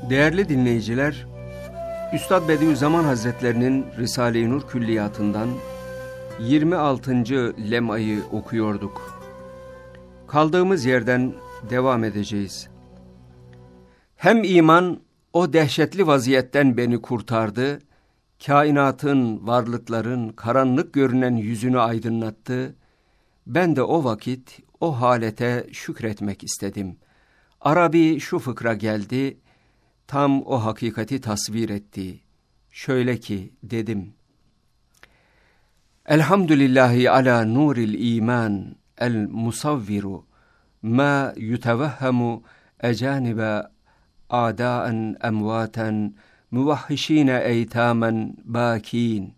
Değerli dinleyiciler, Üstad Bediüzzaman Hazretlerinin Risale-i Nur Külliyatından 26. lemayı okuyorduk. Kaldığımız yerden devam edeceğiz. Hem iman o dehşetli vaziyetten beni kurtardı, kainatın, varlıkların karanlık görünen yüzünü aydınlattı. Ben de o vakit o halete şükretmek istedim. Arabi şu fıkra geldi, tam o hakikati tasvir etti. Şöyle ki dedim: Elhamdülillahi ala nuril iman el musavviru ma yutevehhemu ecanibe a'daen emvaten muvahhişine eytamen bakin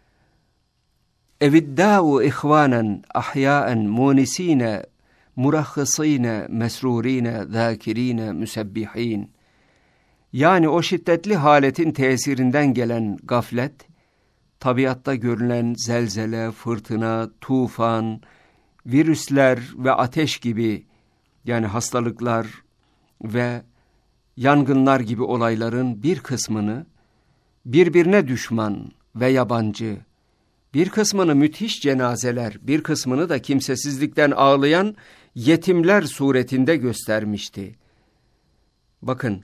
eviddâ'u ihvanen ahyaen munisine murahhısine mesrurine zâkirine müsebbihin. Yani o şiddetli haletin tesirinden gelen gaflet, tabiatta görülen zelzele, fırtına, tufan, virüsler ve ateş gibi, yani hastalıklar ve yangınlar gibi olayların bir kısmını birbirine düşman ve yabancı, bir kısmını müthiş cenazeler, bir kısmını da kimsesizlikten ağlayan yetimler suretinde göstermişti. Bakın,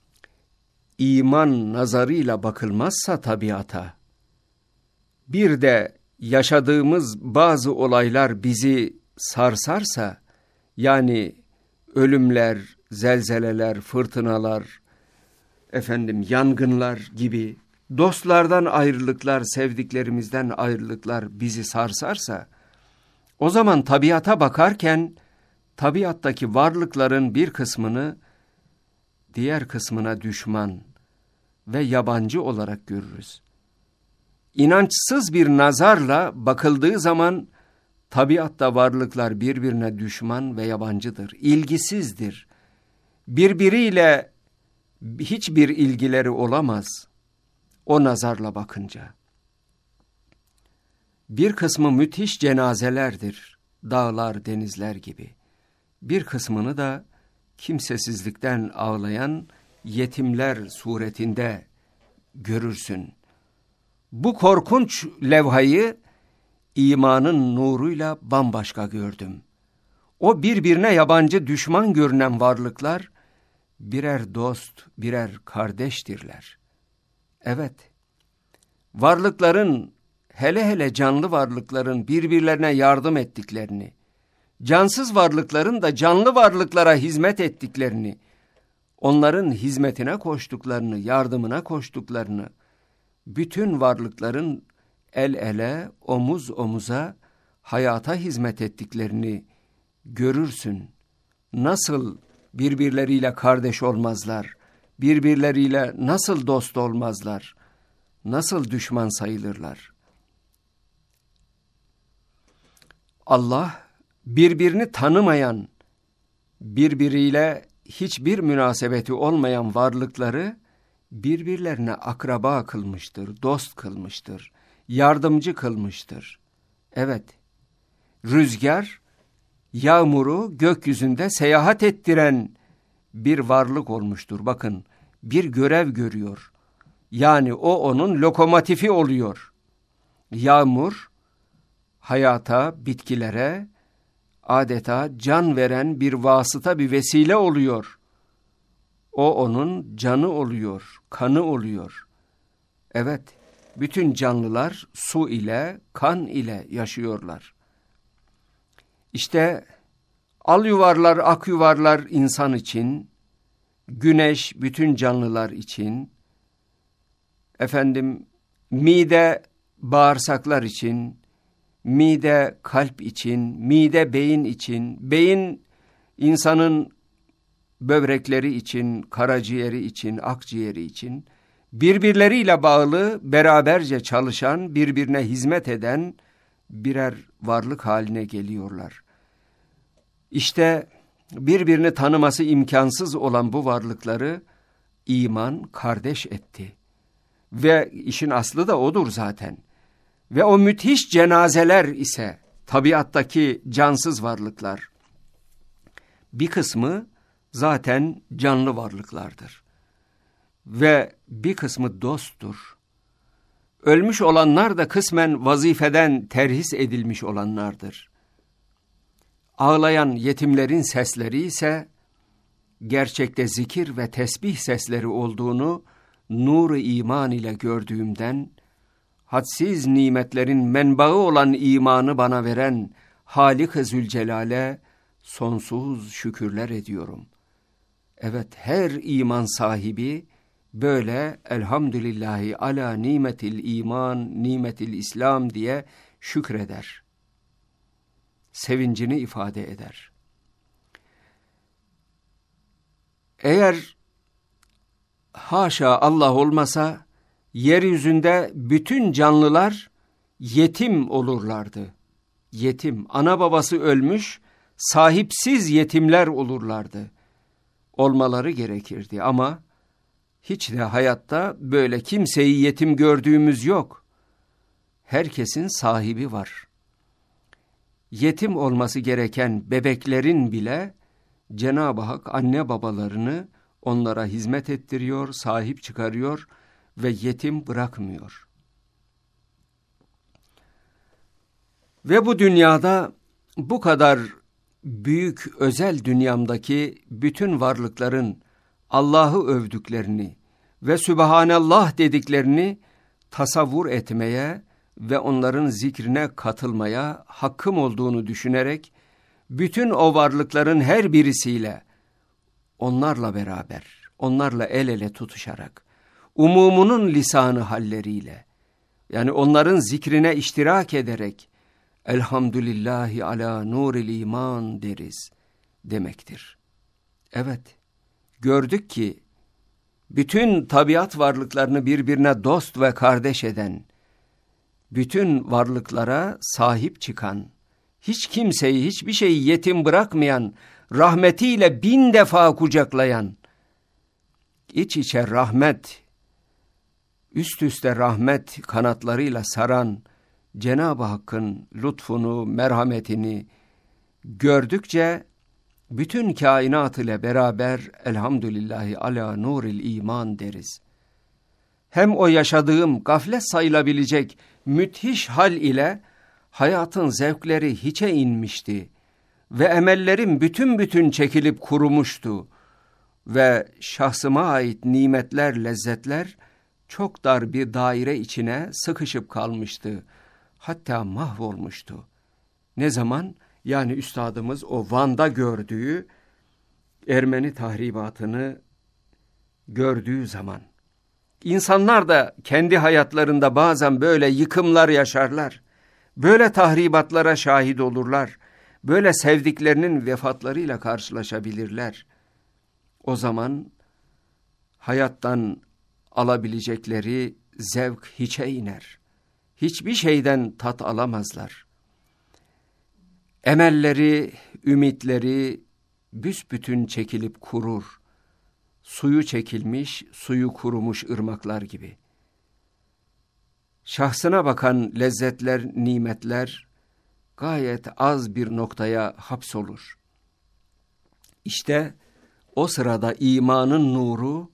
İman nazarıyla bakılmazsa tabiata, bir de yaşadığımız bazı olaylar bizi sarsarsa, yani ölümler, zelzeleler, fırtınalar, yangınlar gibi, dostlardan ayrılıklar, sevdiklerimizden ayrılıklar bizi sarsarsa, o zaman tabiata bakarken, tabiattaki varlıkların bir kısmını diğer kısmına düşman ve yabancı olarak görürüz. İnançsız bir nazarla bakıldığı zaman tabiatta varlıklar birbirine düşman ve yabancıdır, ilgisizdir. Birbiriyle hiçbir ilgileri olamaz o nazarla bakınca. Bir kısmı müthiş cenazelerdir, dağlar, denizler gibi. Bir kısmını da kimsesizlikten ağlayan yetimler suretinde görürsün. Bu korkunç levhayı imanın nuruyla bambaşka gördüm. O birbirine yabancı, düşman görünen varlıklar birer dost, birer kardeştirler. Evet, varlıkların, hele hele canlı varlıkların birbirlerine yardım ettiklerini, cansız varlıkların da canlı varlıklara hizmet ettiklerini, onların hizmetine koştuklarını, yardımına koştuklarını, bütün varlıkların el ele, omuz omuza hayata hizmet ettiklerini görürsün. Nasıl birbirleriyle kardeş olmazlar, birbirleriyle nasıl dost olmazlar, nasıl düşman sayılırlar? Allah, birbirini tanımayan, birbiriyle hiçbir münasebeti olmayan varlıkları birbirlerine akraba kılmıştır, dost kılmıştır, yardımcı kılmıştır. Evet, rüzgar, yağmuru gökyüzünde seyahat ettiren bir varlık olmuştur. Bakın, bir görev görüyor. Yani o onun lokomotifi oluyor. Yağmur, hayata, bitkilere adeta can veren bir vasıta, bir vesile oluyor. O onun canı oluyor, kanı oluyor. Evet, bütün canlılar su ile, kan ile yaşıyorlar. İşte al yuvarlar, ak yuvarlar insan için, güneş bütün canlılar için, mide bağırsaklar için, mide kalp için, mide beyin için, beyin insanın böbrekleri için, karaciğeri için, akciğeri için, birbirleriyle bağlı, beraberce çalışan, birbirine hizmet eden birer varlık haline geliyorlar. İşte birbirini tanıması imkansız olan bu varlıkları iman kardeş etti. Ve işin aslı da odur zaten. Ve o müthiş cenazeler ise tabiattaki cansız varlıklar. Bir kısmı zaten canlı varlıklardır. ve bir kısmı dosttur. Ölmüş olanlar da kısmen vazifeden terhis edilmiş olanlardır. Ağlayan yetimlerin sesleri ise gerçekte zikir ve tesbih sesleri olduğunu nur-u iman ile gördüğümden, hadsiz nimetlerin menbaı olan imanı bana veren Halik-i Zülcelal'e sonsuz şükürler ediyorum. Evet, her iman sahibi böyle elhamdülillahi ala nimetil iman, nimetil İslam diye şükreder. Sevincini ifade eder. Eğer haşa Allah olmasa, yeryüzünde bütün canlılar yetim olurlardı. Yetim, ana babası ölmüş, sahipsiz yetimler olurlardı. Olmaları gerekirdi ama hiç de hayatta böyle kimseyi yetim gördüğümüz yok. Herkesin sahibi var. Yetim olması gereken bebeklerin bile Cenab-ı Hak anne babalarını onlara hizmet ettiriyor, sahip çıkarıyor ve yetim bırakmıyor. Ve bu dünyada bu kadar büyük özel dünyamdaki bütün varlıkların Allah'ı övdüklerini ve Sübhanallah dediklerini tasavvur etmeye ve onların zikrine katılmaya hakkım olduğunu düşünerek, bütün o varlıkların her birisiyle, onlarla beraber, onlarla el ele tutuşarak, umumunun lisanı halleriyle, yani onların zikrine iştirak ederek, elhamdülillahi ala nuril iman deriz demektir. Evet, gördük ki, bütün tabiat varlıklarını birbirine dost ve kardeş eden, bütün varlıklara sahip çıkan, hiç kimseyi, hiçbir şeyi yetim bırakmayan, rahmetiyle 1000 defa kucaklayan, iç içe rahmet, üst üste rahmet kanatlarıyla saran Cenab-ı Hakk'ın lütfunu, merhametini gördükçe, bütün kainat ile beraber elhamdülillahi ala nuril iman deriz. Hem o yaşadığım gaflet sayılabilecek müthiş hal ile hayatın zevkleri hiçe inmişti ve emellerim bütün çekilip kurumuştu ve şahsıma ait nimetler, lezzetler çok dar bir daire içine sıkışıp kalmıştı. Hatta mahvolmuştu. Ne zaman? Yani üstadımız o Van'da gördüğü Ermeni tahribatını gördüğü zaman. İnsanlar da kendi hayatlarında bazen böyle yıkımlar yaşarlar. Böyle tahribatlara şahit olurlar. Böyle sevdiklerinin vefatlarıyla karşılaşabilirler. O zaman hayattan alabilecekleri zevk hiçe iner. Hiçbir şeyden tat alamazlar. Emelleri, ümitleri büsbütün çekilip kurur. Suyu çekilmiş, suyu kurumuş ırmaklar gibi. Şahsına bakan lezzetler, nimetler gayet az bir noktaya hapsolur. İşte o sırada imanın nuru,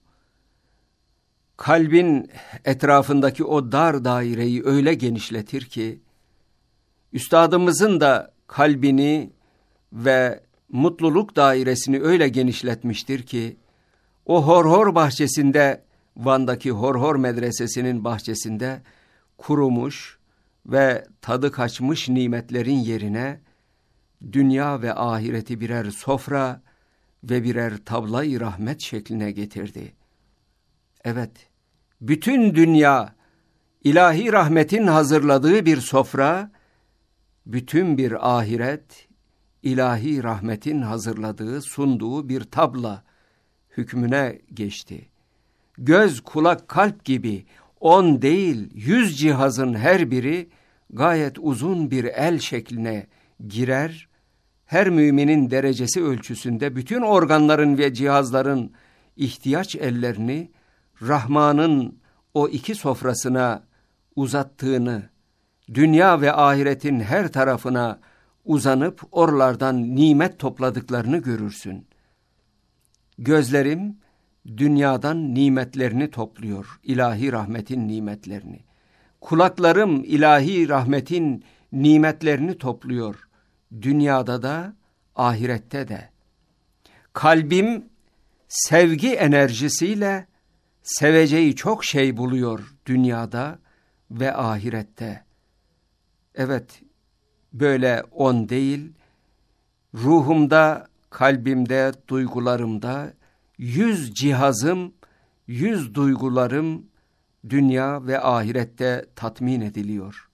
kalbin etrafındaki o dar daireyi öyle genişletir ki, üstadımızın da kalbini ve mutluluk dairesini öyle genişletmiştir ki, o Horhor bahçesinde, Van'daki Horhor medresesinin bahçesinde kurumuş ve tadı kaçmış nimetlerin yerine, dünya ve ahireti birer sofra ve birer tabla-i rahmet şekline getirdi. Evet, bütün dünya ilahi rahmetin hazırladığı bir sofra, bütün bir ahiret ilahi rahmetin hazırladığı, sunduğu bir tabla hükmüne geçti. Göz, kulak, kalp gibi 10 değil 100 cihazın her biri gayet uzun bir el şekline girer. Her müminin derecesi ölçüsünde bütün organların ve cihazların ihtiyaç ellerini Rahman'ın o iki sofrasına uzattığını, dünya ve ahiretin her tarafına uzanıp oralardan nimet topladıklarını görürsün. Gözlerim dünyadan nimetlerini topluyor, ilahi rahmetin nimetlerini. Kulaklarım ilahi rahmetin nimetlerini topluyor, dünyada da ahirette de. Kalbim sevgi enerjisiyle seveceği çok şey buluyor dünyada ve ahirette. Evet, böyle 10 değil, ruhumda, kalbimde, duygularımda 100 cihazım, 100 duygularım dünya ve ahirette tatmin ediliyor.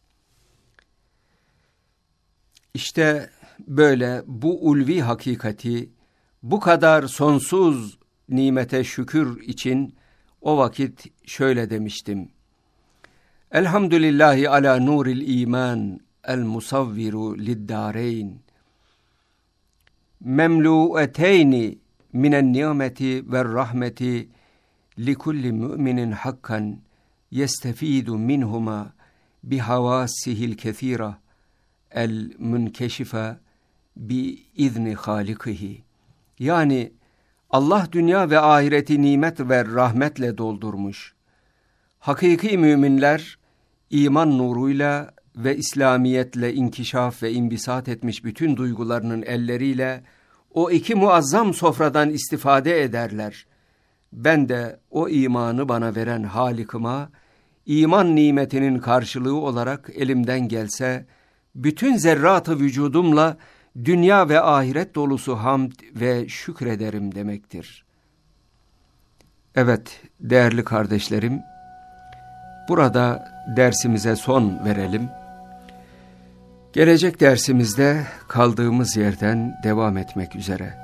İşte böyle bu ulvi hakikati, bu kadar sonsuz nimete şükür için o vakit şöyle demiştim. Elhamdülillahi ala nuril iman el musavviru liddâreyn memlu'eteyni minen nimeti ve rahmeti likulli müminin hakkan yestefidu minhuma bihavassihil kethira el münkeşife bi izni halikihi. Yani Allah dünya ve ahireti nimet ve rahmetle doldurmuş. Hakiki müminler iman nuruyla ve İslamiyetle inkişaf ve imbisat etmiş bütün duygularının elleriyle o iki muazzam sofradan istifade ederler. Ben de o imanı bana veren Halik'ıma, iman nimetinin karşılığı olarak elimden gelse, bütün zerratı vücudumla dünya ve ahiret dolusu hamd ve şükrederim demektir. Evet değerli kardeşlerim, burada dersimize son verelim. Gelecek dersimizde kaldığımız yerden devam etmek üzere.